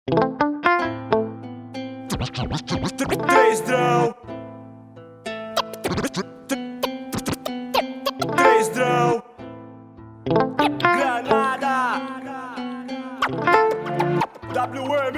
Trêsdrão. Granada. WM.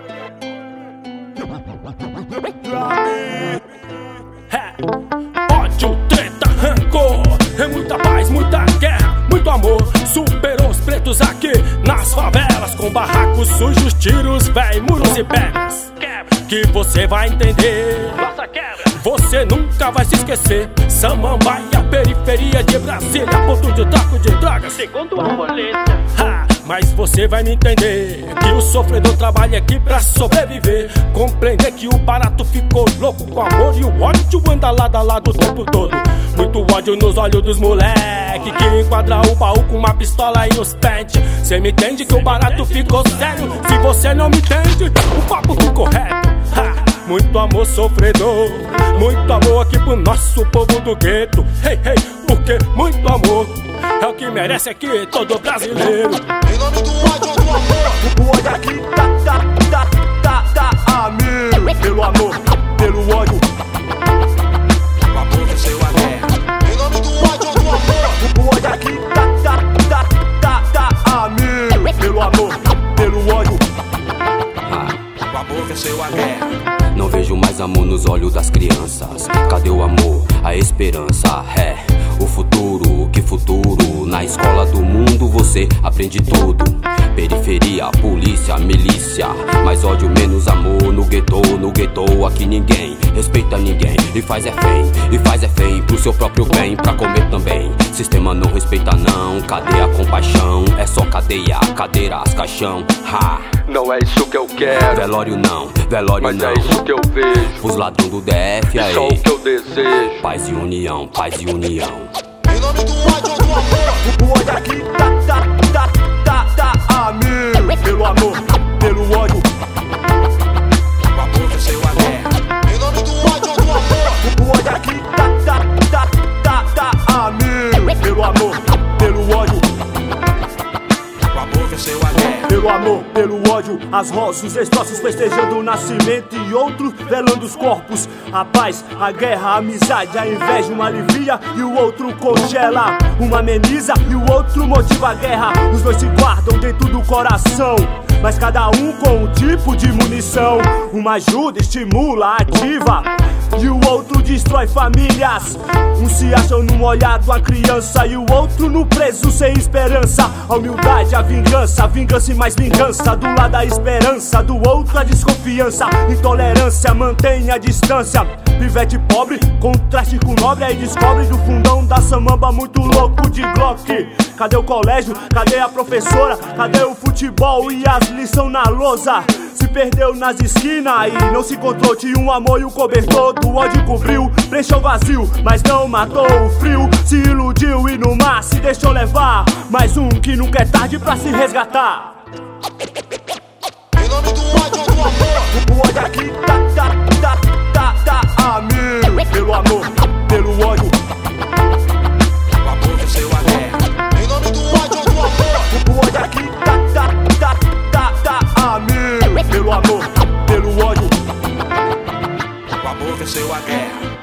Ódio, treta, rancor, é muita paz, muita guerra, muito amor. Superou os pretos aqui nas favelas, com barracos sujos, tiros, véi, muros e pedras. Que você vai entender, você nunca vai se esquecer. Samambaia, periferia de Brasília, ponto de tráfico de drogas, segundo a polícia. Mas você vai me entender, que o sofredor trabalha aqui pra sobreviver. Compreender que o barato ficou louco com amor e o ódio anda lado a lado o tempo todo. Muito ódio nos olhos dos moleque, que enquadra o baú com uma pistola e os pente. Cê me entende que o barato ficou sério? Se você não me entende, o papo ficou reto. Muito amor sofredor, muito amor aqui pro nosso povo do gueto. Hey, hey, porque muito amor é o que merece aqui todo brasileiro. Em nome do ódio, do amor, o ódio aqui tá a mil. Pelo amor, pelo ódio, o amor venceu a guerra. em nome do ódio, do amor, o ódio aqui tá a mil. Pelo amor, pelo ódio, o amor venceu a guerra. Não vejo mais amor nos olhos das crianças. Cadê o amor, a esperança? É, o futuro, que futuro? Na escola do mundo você aprende tudo. Periferia, polícia, milícia. Mais ódio, menos amor no gueto, aqui ninguém respeita ninguém. E faz é feio pro seu próprio bem, pra comer também. Sistema não respeita não, cadê a compaixão? É só cadeia, cadeiras, caixão. Não é isso que eu quero, Velório não, velório mas não. é isso que eu vejo, Os ladrões do DF aí. só o que eu desejo. Paz e união, paz e união. em nome do ódio, do amor, o ódio aqui tá a mil. Pelo amor, pelo ódio, O amor venceu a guerra. em nome do ódio, do amor, o ódio aqui tá a mil. Pelo amor, pelo ódio, O amor venceu a guerra. pelo amor, pelo ódio, as rosas, os destroços festejando o nascimento e outros velando os corpos. A paz, a guerra, a amizade, a inveja, uma alivia e o outro congela. Uma ameniza e o outro motiva a guerra. Os dois se guardam dentro do coração, mas cada um com um tipo de munição. Uma ajuda, estimula, ativa, e o outro destrói famílias. Um se acha num olhar de uma criança e o outro no preso sem esperança. A humildade, a vingança e mais vingança. Do lado a esperança, do outro a desconfiança. Intolerância, mantém a distância. Pivete pobre, contraste com nobre. Aí descobre do fundão da samamba muito louco de Glock. Cadê o colégio? Cadê a professora? Cadê o futebol e as lições na lousa? Se perdeu nas esquinas e não se encontrou. Tinha um amor e um cobertor do ódio cobriu. Preencheu vazio, mas não matou o frio. Se iludiu e no mar se deixou levar. Mais um que nunca é tarde pra se resgatar. Em nome do ódio, do amor, o ódio aqui tá a mil. Pelo amor, pelo ódio, O amor venceu a guerra. em nome do ódio, do amor, o ódio aqui tá a mil. Pelo amor, pelo ódio, O amor venceu a guerra.